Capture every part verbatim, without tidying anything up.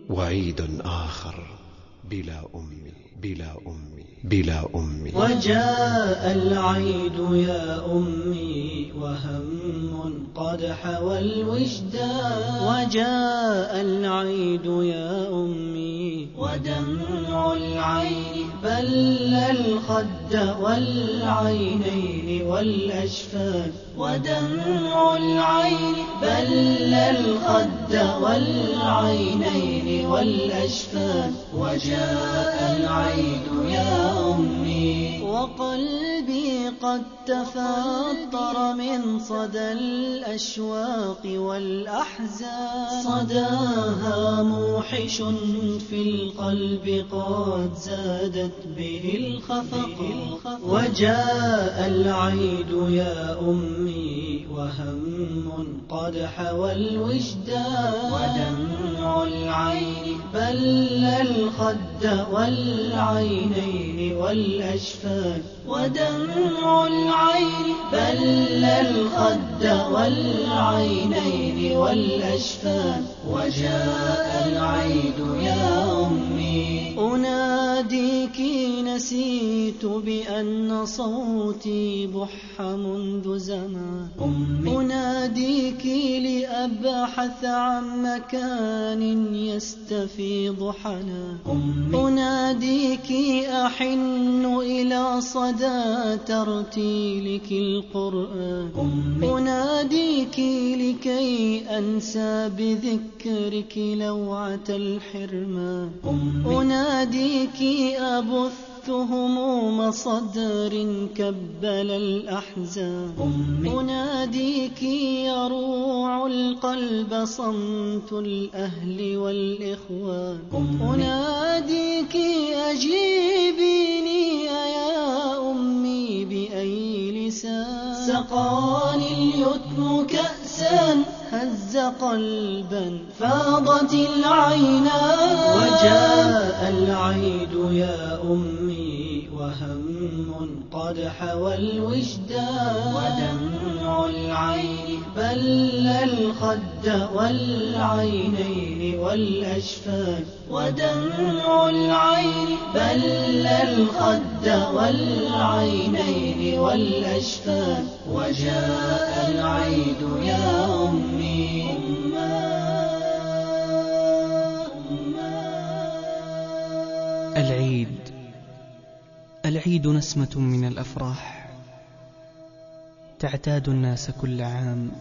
وعيد آخر بلا أمي بلا أمي بلا أمي. وجاء العيد يا أمي وهم قد حوى الوجدان. وجاء العيد يا أمي ودمع العين بل الخد والعينين والأشفان. ودمع العين بل الخد والعينين والأشفان. وجاء العيد يا أمي وقلبي قد تفطر من صدى الأشواق والأحزان. صداها موحش في القلب قد زادت به الخفق. وجاء العيد يا أمي وهم قد حوى الوجدان. ودمع العين بل الخد والعينين والأشفان. ودمع العين بل الخد والعينين والأشفان. وجاء العيد يا أمي أناديك نسيت بأن صوتي بح منذ زمان. أمي أناديك لأبحث عن مكان يستفيض حنان. أمي أناديك أحن إلى صدى ترتيلك القرآن. أمي أناديك لكي أنسى بذكرك لوعة الحرمان. أمي أناديك أبث هموم صدر كبل الأحزان. أمي أناديك يروع القلب صمت الأهل والإخوان. أمي أناديك أجيبيني يا أمي بأي لسان. سقاني اليتم كأسا هز قلبا فاضت العينان. وجاء العيد يا أمي وهم قد حوى الوجدان. ودمع العين بل الخد والعينين والأشفان. ودمع العين بل الخد والعينين والأشفان. وجاء العيد يا أمي العيد العيد نسمة من الأفراح تعتاد الناس كل عام،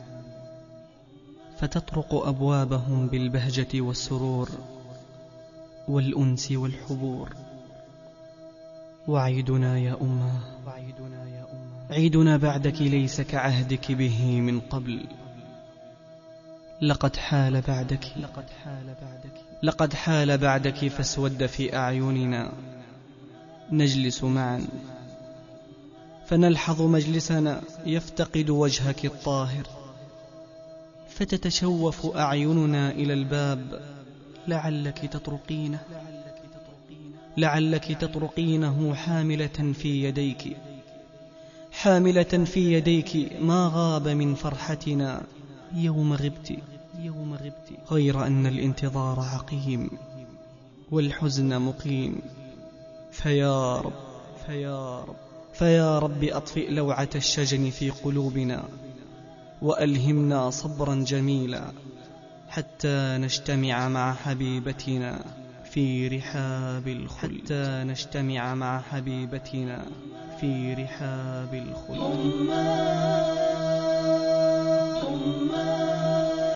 فتطرق أبوابهم بالبهجة والسرور والأنس والحبور. وعيدنا يا أمه عيدنا بعدك ليس كعهدك به من قبل. لقد حال بعدك لقد حال بعدك فاسود في أعيننا. نجلس معا فنلحظ مجلسنا يفتقد وجهك الطاهر، فتتشوف أعيننا إلى الباب لعلك تطرقينه لعلك تطرقينه حاملة في يديك حاملة في يديك ما غاب من فرحتنا يوم غبت يوم غبت غير أن الانتظار عقيم والحزن مقيم. فيا رب فيا رب فيا رب أطفئ لوعة الشجن في قلوبنا، وألهمنا صبرا جميلا حتى نجتمع مع حبيبتنا في رحاب الخلد حتى نجتمع مع حبيبتنا في رحاب الخلد.